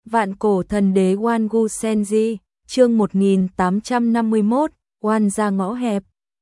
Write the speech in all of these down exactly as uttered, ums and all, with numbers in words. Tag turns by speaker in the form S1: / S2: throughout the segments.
S1: Vạn cổ thần đế Wan Gu Senji, chương một nghìn tám trăm năm mươi mốt, oan ra ngõ hẹp.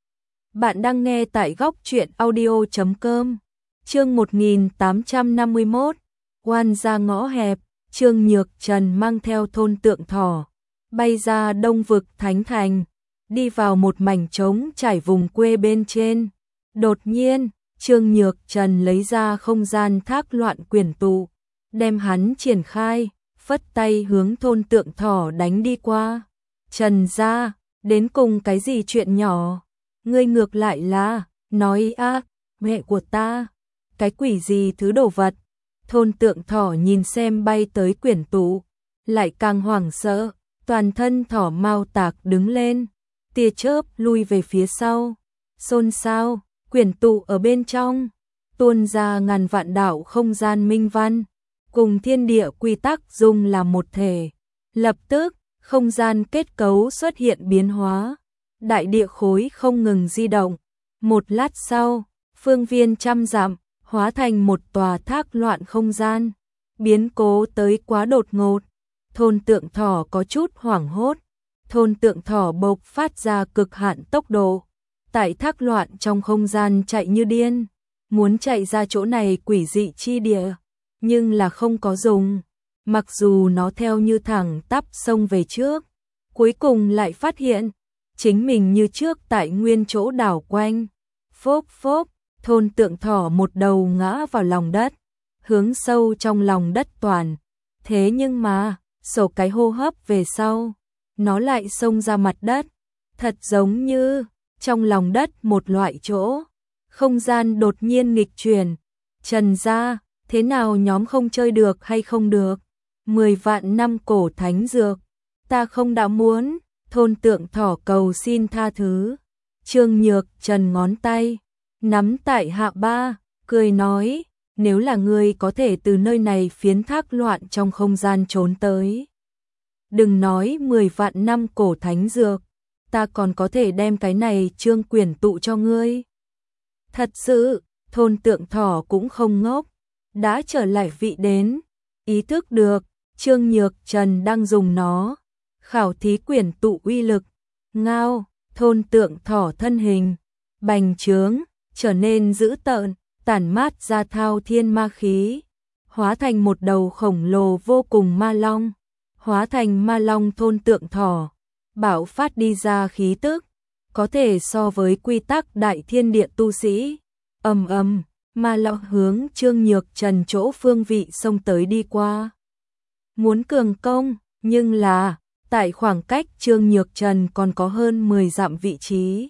S1: Bạn đang nghe tại góc truyện audio chấm com. Chương một nghìn tám trăm năm mươi mốt, oan ra ngõ hẹp. Trương Nhược Trần mang theo thôn Tượng Thỏ, bay ra Đông vực Thánh Thành, đi vào một mảnh trống trải vùng quê bên trên. Đột nhiên, Trương Nhược Trần lấy ra không gian thác loạn quyển tụ, đem hắn triển khai, phất tay hướng thôn Tượng Thỏ đánh đi qua. Trần gia, đến cùng cái gì chuyện nhỏ? Ngươi ngược lại là, nói a, mẹ của ta, cái quỷ gì thứ đồ vật? Thôn Tượng Thỏ nhìn xem bay tới quyển tụ, lại càng hoảng sợ, toàn thân thỏ mau tạc đứng lên, tia chớp lui về phía sau. Xôn xao, quyển tụ ở bên trong, tuôn ra ngàn vạn đạo không gian minh văn, cùng thiên địa quy tắc dung làm một thể. Lập tức, không gian kết cấu xuất hiện biến hóa, đại địa khối không ngừng di động. Một lát sau, phương viên trăm dặm hóa thành một tòa thác loạn không gian. Biến cố tới quá đột ngột, thôn Tượng Thỏ có chút hoảng hốt. Thôn Tượng Thỏ bộc phát ra cực hạn tốc độ, tại thác loạn trong không gian chạy như điên, muốn chạy ra chỗ này quỷ dị chi địa, nhưng là không có dùng. Mặc dù nó theo như thẳng tắp sông về trước, cuối cùng lại phát hiện chính mình như trước tại nguyên chỗ đảo quanh. Phốp phốp, thôn Tượng Thỏ một đầu ngã vào lòng đất, hướng sâu trong lòng đất toàn. Thế nhưng mà, sổ cái hô hấp về sau, nó lại xông ra mặt đất, thật giống như trong lòng đất một loại chỗ không gian đột nhiên nghịch chuyển. Trần gia, thế nào nhóm không chơi được hay không được? Mười vạn năm cổ thánh dược, ta không đã muốn. Thôn Tượng Thỏ cầu xin tha thứ. Trương Nhược Trần ngón tay nắm tại hạ ba, cười nói, nếu là ngươi có thể từ nơi này phiến thác loạn trong không gian trốn tới, đừng nói mười vạn năm cổ thánh dược, ta còn có thể đem cái này trương quyển tụ cho ngươi. Thật sự, thôn Tượng Thỏ cũng không ngốc, đã trở lại vị đến, ý thức được Trương Nhược Trần đang dùng nó khảo thí quyển tụ uy lực. Ngao, thôn Tượng Thỏ thân hình bành trướng, trở nên dữ tợn, tản mát ra thao thiên ma khí, hóa thành một đầu khổng lồ vô cùng ma long. Hóa thành ma long thôn Tượng Thỏ, bạo phát đi ra khí tức, có thể so với quy tắc đại thiên địa tu sĩ. Ầm ầm, ma long hướng Trương Nhược Trần chỗ phương vị xông tới đi qua. Muốn cường công, nhưng là, tại khoảng cách Trương Nhược Trần còn có hơn mười dặm vị trí.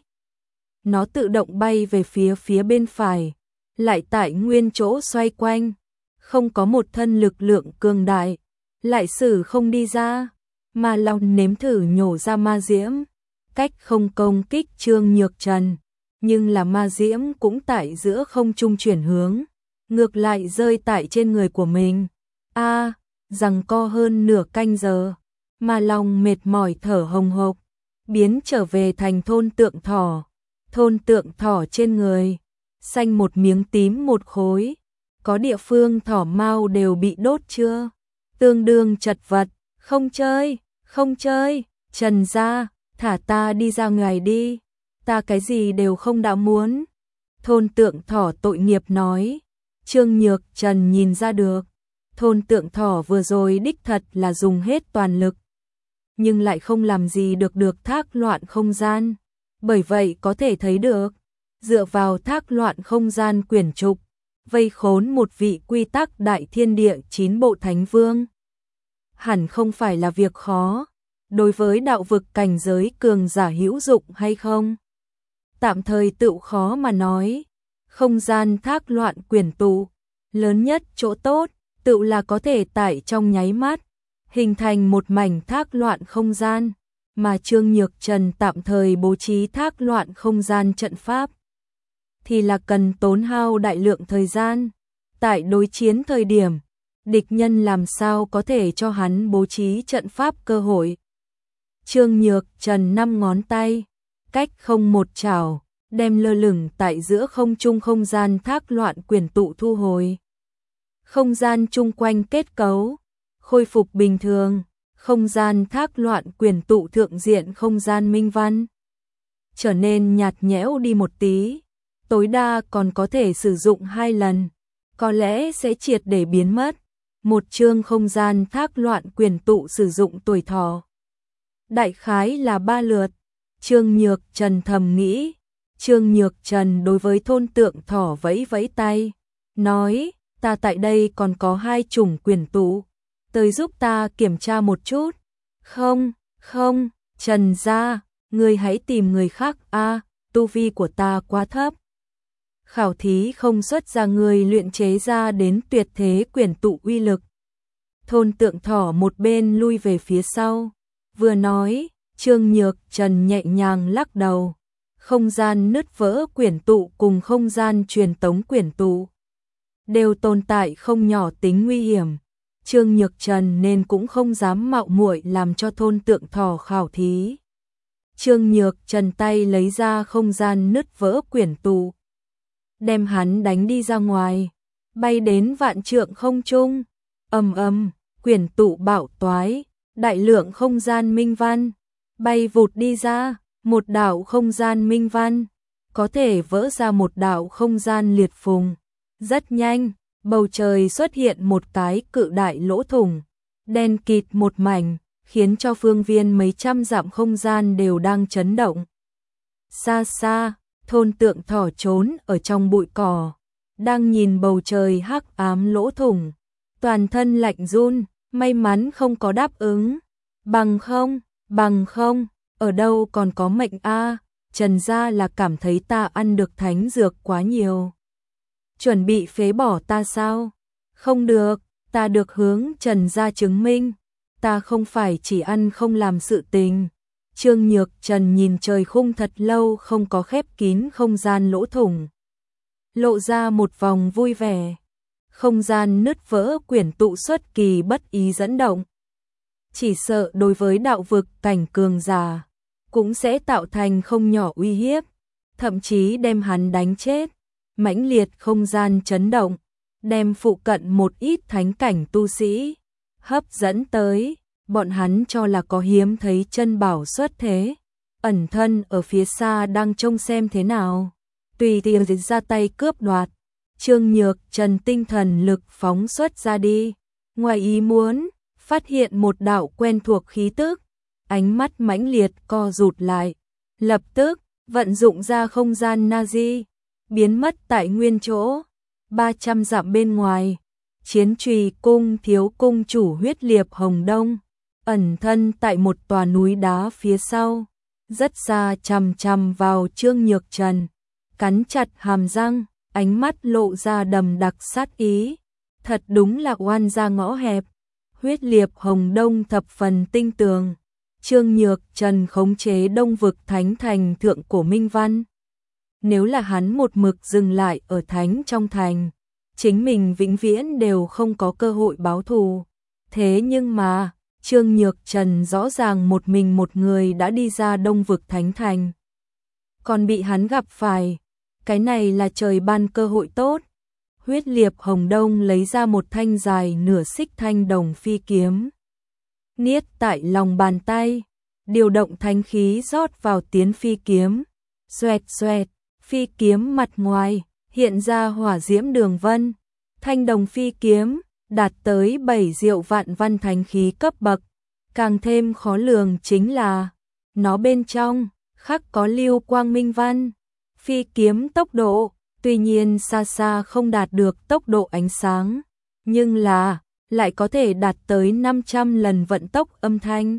S1: Nó tự động bay về phía phía bên phải, lại tại nguyên chỗ xoay quanh, không có một thân lực lượng cường đại, lại xử không đi ra. Ma long nếm thử nhổ ra ma diễm, cách không công kích Trương Nhược Trần, nhưng là ma diễm cũng tại giữa không trung chuyển hướng, ngược lại rơi tại trên người của mình. A, à, giằng co hơn nửa canh giờ, ma long mệt mỏi thở hồng hộc, biến trở về thành thôn Tượng Thỏ. Thôn Tượng Thỏ trên người xanh một miếng tím một khối, có địa phương thỏ mau đều bị đốt chưa, tương đương chật vật. Không chơi, không chơi, Trần gia, thả ta đi ra ngoài đi, ta cái gì đều không đã muốn. Thôn Tượng Thỏ tội nghiệp nói. Trương Nhược Trần nhìn ra được, thôn Tượng Thỏ vừa rồi đích thật là dùng hết toàn lực, nhưng lại không làm gì được được thác loạn không gian. Bởi vậy có thể thấy được, dựa vào thác loạn không gian quyển trục, vây khốn một vị quy tắc đại thiên địa chín bộ thánh vương, hẳn không phải là việc khó. Đối với đạo vực cảnh giới cường giả hữu dụng hay không? Tạm thời tự khó mà nói. Không gian thác loạn quyển tụ, lớn nhất chỗ tốt, tự là có thể tại trong nháy mắt, hình thành một mảnh thác loạn không gian, mà Trương Nhược Trần tạm thời bố trí thác loạn không gian trận pháp, thì là cần tốn hao đại lượng thời gian. Tại đối chiến thời điểm, địch nhân làm sao có thể cho hắn bố trí trận pháp cơ hội. Trương Nhược Trần năm ngón tay, cách không một chảo, đem lơ lửng tại giữa không trung không gian thác loạn quyển tụ thu hồi. Không gian chung quanh kết cấu, khôi phục bình thường, không gian thác loạn quyển tụ thượng diện không gian minh văn trở nên nhạt nhẽo đi một tí, tối đa còn có thể sử dụng hai lần, có lẽ sẽ triệt để biến mất. Một chương không gian thác loạn quyển tụ sử dụng tuổi thọ đại khái là ba lượt. Trương Nhược Trần thầm nghĩ. Trương Nhược Trần đối với thôn tượng thỏ vẫy vẫy tay, nói, ta tại đây còn có hai chủng quyển tụ, tới giúp ta kiểm tra một chút. Không, không, Trần gia, ngươi hãy tìm người khác a, tu vi của ta quá thấp. Khảo thí không xuất ra người luyện chế ra đến tuyệt thế quyển tụ uy lực. Thôn tượng thỏ một bên lui về phía sau, vừa nói, Trương Nhược Trần nhẹ nhàng lắc đầu. Không gian nứt vỡ quyển tụ cùng không gian truyền tống quyển tụ đều tồn tại không nhỏ tính nguy hiểm. Trương Nhược Trần nên cũng không dám mạo muội làm cho thôn tượng thỏ khảo thí. Trương Nhược Trần tay lấy ra không gian nứt vỡ quyển tụ, đem hắn đánh đi ra ngoài, bay đến vạn trượng không trung. Ầm ầm, quyển tụ bạo toái, đại lượng không gian minh văn bay vụt đi ra, một đạo không gian minh văn có thể vỡ ra một đạo không gian liệt phùng. Rất nhanh, bầu trời xuất hiện một cái cự đại lỗ thủng, đen kịt một mảnh, khiến cho phương viên mấy trăm dặm không gian đều đang chấn động. Xa xa, thôn tượng thỏ trốn ở trong bụi cỏ, đang nhìn bầu trời hắc ám lỗ thủng, toàn thân lạnh run, may mắn không có đáp ứng. Bằng không, bằng không, ở đâu còn có mệnh a, Trần gia là cảm thấy ta ăn được thánh dược quá nhiều, chuẩn bị phế bỏ ta sao? Không được, ta được hướng Trần gia chứng minh, ta không phải chỉ ăn không làm sự tình. Trương Nhược Trần nhìn trời khung thật lâu không có khép kín không gian lỗ thủng, lộ ra một vòng vui vẻ. Không gian nứt vỡ quyển tụ xuất kỳ bất ý dẫn động, chỉ sợ đối với đạo vực cảnh cường giả cũng sẽ tạo thành không nhỏ uy hiếp, thậm chí đem hắn đánh chết. Mãnh liệt không gian chấn động, đem phụ cận một ít thánh cảnh tu sĩ hấp dẫn tới, bọn hắn cho là có hiếm thấy chân bảo xuất thế, ẩn thân ở phía xa đang trông xem thế nào, tùy tiện ra tay cướp đoạt. Trương Nhược Trần tinh thần lực phóng xuất ra đi, ngoài ý muốn phát hiện một đạo quen thuộc khí tức, ánh mắt mãnh liệt co rụt lại, lập tức vận dụng ra không gian Nazi, biến mất tại nguyên chỗ. Ba trăm dặm bên ngoài, Chiến Trùy cung thiếu cung chủ Huyết Liệp Hồng Đông ẩn thân tại một tòa núi đá phía sau, rất xa chằm chằm vào Trương Nhược Trần, cắn chặt hàm răng, ánh mắt lộ ra đầm đặc sát ý. Thật đúng là oan gia ngõ hẹp. Huyết Liệp Hồng Đông thập phần tinh tường. Trương Nhược Trần khống chế Đông vực thánh thành thượng cổ minh văn. Nếu là hắn một mực dừng lại ở thánh trong thành, chính mình vĩnh viễn đều không có cơ hội báo thù. Thế nhưng mà, Trương Nhược Trần rõ ràng một mình một người đã đi ra Đông vực thánh thành, còn bị hắn gặp phải. Cái này là trời ban cơ hội tốt. Huyết Liệp Hồng Đông lấy ra một thanh dài nửa xích thanh đồng phi kiếm, niết tại lòng bàn tay, điều động thánh khí rót vào tiến phi kiếm. Xoẹt xoẹt, phi kiếm mặt ngoài hiện ra hỏa diễm đường vân. Thanh đồng phi kiếm đạt tới bảy diệu vạn văn thánh khí cấp bậc, càng thêm khó lường chính là nó bên trong khắc có lưu quang minh văn. Phi kiếm tốc độ tuy nhiên xa xa không đạt được tốc độ ánh sáng, nhưng là lại có thể đạt tới năm trăm lần vận tốc âm thanh.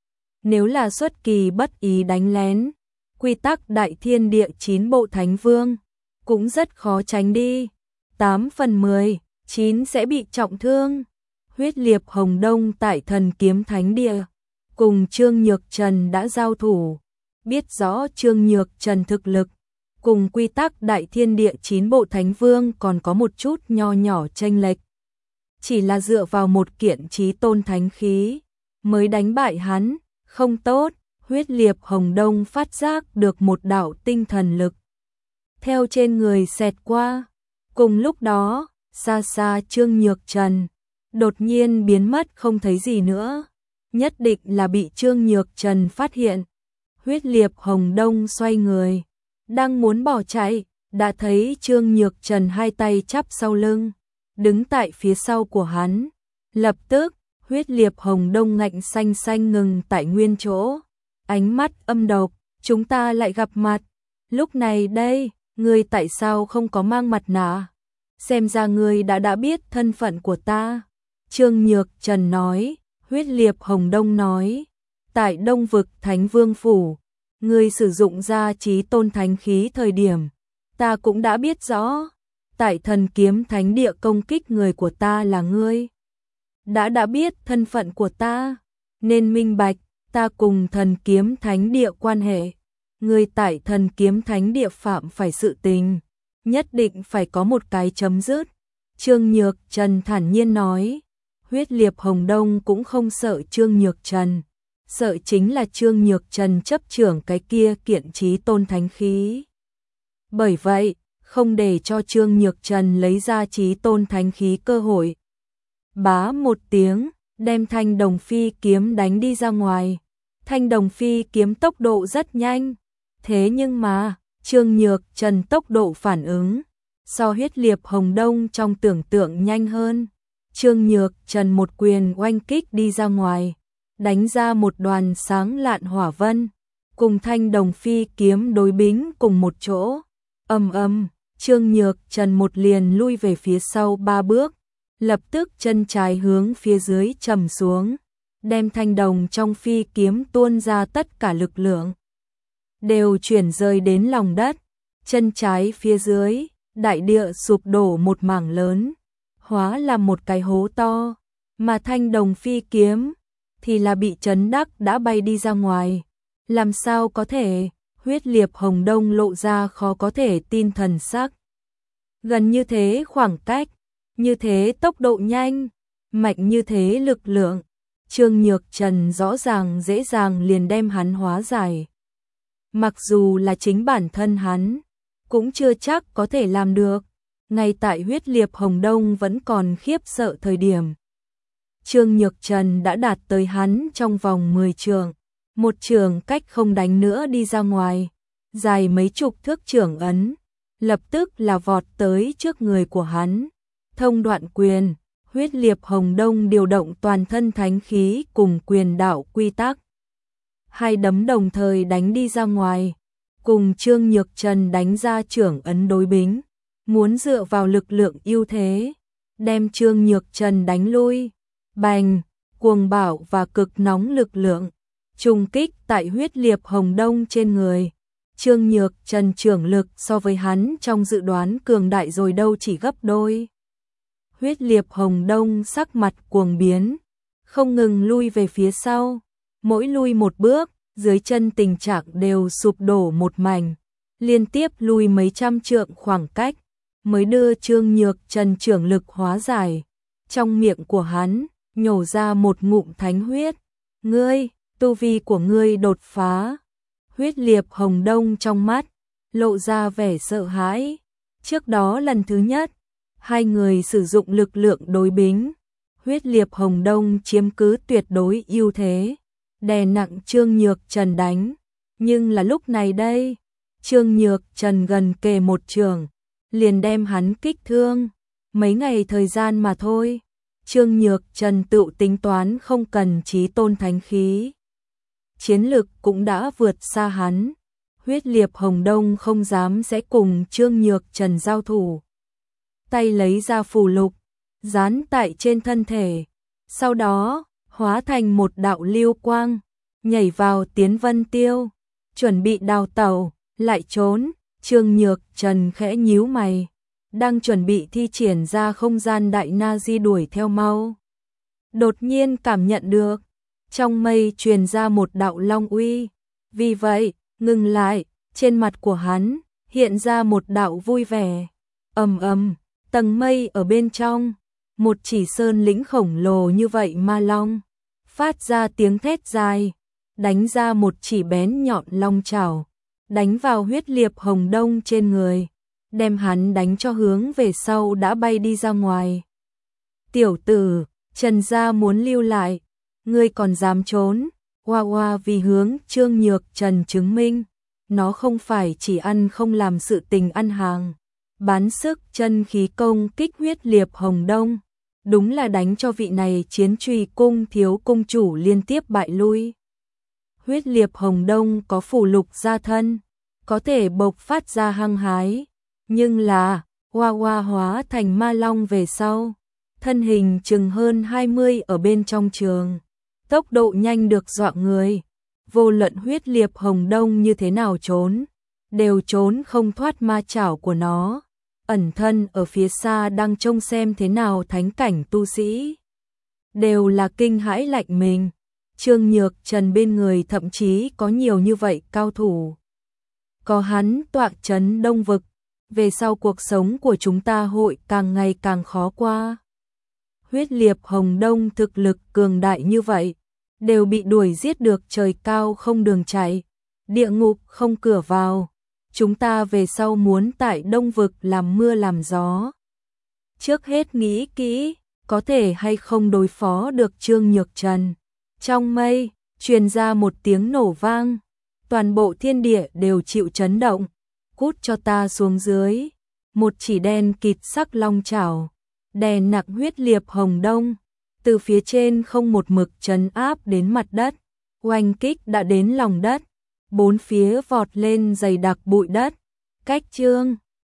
S1: Nếu là xuất kỳ bất ý đánh lén, quy tắc đại thiên địa chín bộ thánh vương cũng rất khó tránh đi, tám phần mười, chín sẽ bị trọng thương. Huyết Liệp Hồng Đông tại Thần Kiếm Thánh Địa cùng Trương Nhược Trần đã giao thủ, biết rõ Trương Nhược Trần thực lực cùng quy tắc đại thiên địa chín bộ thánh vương còn có một chút nho nhỏ chênh lệch. Chỉ là dựa vào một kiện chí tôn thánh khí mới đánh bại hắn, không tốt. Huyết Liệp Hồng Đông phát giác được một đạo tinh thần lực theo trên người xẹt qua. Cùng lúc đó, xa xa Trương Nhược Trần đột nhiên biến mất không thấy gì nữa. Nhất định là bị Trương Nhược Trần phát hiện. Huyết Liệt Hồng Đông xoay người, đang muốn bỏ chạy, đã thấy Trương Nhược Trần hai tay chắp sau lưng, đứng tại phía sau của hắn. Lập tức, Huyết Liệt Hồng Đông ngạnh xanh xanh ngừng tại nguyên chỗ, ánh mắt âm độc, chúng ta lại gặp mặt. Lúc này đây, ngươi tại sao không có mang mặt nạ? Xem ra ngươi đã đã biết thân phận của ta. Trương Nhược Trần nói. Huyết Liệt Hồng Đông nói, tại Đông Vực Thánh Vương Phủ, ngươi sử dụng ra chí tôn thánh khí thời điểm, ta cũng đã biết rõ, tại Thần Kiếm Thánh Địa công kích người của ta là ngươi. Đã đã biết thân phận của ta, nên minh bạch, ta cùng Thần Kiếm Thánh Địa quan hệ, ngươi tại Thần Kiếm Thánh Địa phạm phải sự tình, nhất định phải có một cái chấm dứt. Trương Nhược Trần thản nhiên nói. Huyết Liệt Hồng Đông cũng không sợ Trương Nhược Trần, sợ chính là Trương Nhược Trần chấp trưởng cái kia kiện chí tôn thánh khí. Bởi vậy, không để cho Trương Nhược Trần lấy ra chí tôn thánh khí cơ hội. Bá một tiếng, đem Thanh Đồng Phi kiếm đánh đi ra ngoài. Thanh Đồng Phi kiếm tốc độ rất nhanh, thế nhưng mà, Trương Nhược Trần tốc độ phản ứng, so Huyết Liệt Hồng Đông trong tưởng tượng nhanh hơn. Trương Nhược Trần một quyền oanh kích đi ra ngoài, đánh ra một đoàn sáng lạn hỏa vân, cùng Thanh Đồng Phi kiếm đối bính cùng một chỗ. Ầm ầm, Trương Nhược Trần một liền lui về phía sau ba bước, lập tức chân trái hướng phía dưới trầm xuống, đem thanh đồng trong phi kiếm tuôn ra tất cả lực lượng, đều chuyển rơi đến lòng đất. Chân trái phía dưới, đại địa sụp đổ một mảng lớn, hóa là một cái hố to, mà thanh đồng phi kiếm thì là bị chấn đắc đã bay đi ra ngoài. Làm sao có thể? Huyết Liệt Hồng Đông lộ ra khó có thể tin thần sắc. Gần như thế khoảng cách, như thế tốc độ nhanh, mạnh như thế lực lượng, Trương Nhược Trần rõ ràng dễ dàng liền đem hắn hóa giải. Mặc dù là chính bản thân hắn, cũng chưa chắc có thể làm được. Ngay tại Huyết Liệt Hồng Đông vẫn còn khiếp sợ thời điểm, Trương Nhược Trần đã đạt tới hắn trong vòng mười trượng, một trường cách không đánh nữa đi ra ngoài, dài mấy chục thước trưởng ấn, lập tức là vọt tới trước người của hắn. Thông đoạn quyền, Huyết Liệt Hồng Đông điều động toàn thân thánh khí cùng quyền đạo quy tắc, hai đấm đồng thời đánh đi ra ngoài, cùng Trương Nhược Trần đánh ra trưởng ấn đối bính, muốn dựa vào lực lượng ưu thế, đem Trương Nhược Trần đánh lui. Bành, cuồng bạo và cực nóng lực lượng, trùng kích tại Huyết Liệt Hồng Đông trên người. Trương Nhược Trần trưởng lực so với hắn trong dự đoán cường đại rồi đâu chỉ gấp đôi. Huyết Liệt Hồng Đông sắc mặt cuồng biến, không ngừng lui về phía sau, mỗi lui một bước, dưới chân tình trạng đều sụp đổ một mảnh, liên tiếp lui mấy trăm trượng khoảng cách, mới đưa Trương Nhược Trần trưởng lực hóa giải. Trong miệng của hắn, nhổ ra một ngụm thánh huyết. Ngươi, tu vi của ngươi đột phá. Huyết Liệt Hồng Đông trong mắt, lộ ra vẻ sợ hãi. Trước đó lần thứ nhất, hai người sử dụng lực lượng đối bính. Huyết Liệt Hồng Đông chiếm cứ tuyệt đối ưu thế, đè nặng Trương Nhược Trần đánh. Nhưng là lúc này đây, Trương Nhược Trần gần kề một trường, liền đem hắn kích thương. Mấy ngày thời gian mà thôi, Trương Nhược Trần tự tính toán không cần chí tôn thánh khí, chiến lực cũng đã vượt xa hắn. Huyết Liệt Hồng Đông không dám sẽ cùng Trương Nhược Trần giao thủ, tay lấy ra phù lục, dán tại trên thân thể, sau đó hóa thành một đạo lưu quang, nhảy vào Tiến Vân Tiêu, chuẩn bị đào tẩu, lại trốn. Trương Nhược Trần khẽ nhíu mày, đang chuẩn bị thi triển ra không gian đại na di đuổi theo mau. Đột nhiên cảm nhận được, trong mây truyền ra một đạo long uy, vì vậy, ngừng lại, trên mặt của hắn, hiện ra một đạo vui vẻ. Ầm ầm, tầng mây ở bên trong, một chỉ sơn lĩnh khổng lồ như vậy ma long, phát ra tiếng thét dài, đánh ra một chỉ bén nhọn long chảo, đánh vào Huyết Liệt Hồng Đông trên người, đem hắn đánh cho hướng về sau đã bay đi ra ngoài. Tiểu tử, Trần gia muốn lưu lại, ngươi còn dám trốn? Hoa Hoa vì hướng Trương Nhược Trần chứng minh, nó không phải chỉ ăn không làm sự tình ăn hàng, bán sức chân khí công kích huyết liệt Hồng Đông, đúng là đánh cho vị này chiến trùy cung thiếu cung chủ liên tiếp bại lui. Huyết liệt Hồng Đông có phủ lục gia thân, có thể bộc phát ra hăng hái, nhưng là Hoa Hoa hóa thành ma long về sau, thân hình chừng hơn hai mươi ở bên trong trường, tốc độ nhanh được dọa người, vô luận huyết liệt Hồng Đông như thế nào trốn, đều trốn không thoát ma chảo của nó, ẩn thân ở phía xa đang trông xem thế nào thánh cảnh tu sĩ. Đều là kinh hãi lạnh mình, Trương Nhược Trần bên người thậm chí có nhiều như vậy cao thủ. Có hắn tọa trấn Đông Vực, về sau cuộc sống của chúng ta hội càng ngày càng khó qua. Huyết liệt Hồng Đông thực lực cường đại như vậy, đều bị đuổi giết được trời cao không đường chạy, địa ngục không cửa vào. Chúng ta về sau muốn tại Đông Vực làm mưa làm gió. Trước hết nghĩ kỹ, có thể hay không đối phó được Trương Nhược Trần. Trong mây, truyền ra một tiếng nổ vang, toàn bộ thiên địa đều chịu chấn động. Cút cho ta xuống dưới. Một chỉ đen kịt sắc long chảo, đè nặng huyết liệt Hồng Đông, từ phía trên không một mực trấn áp đến mặt đất, oanh kích đã đến lòng đất, bốn phía vọt lên dày đặc bụi đất, cách Trương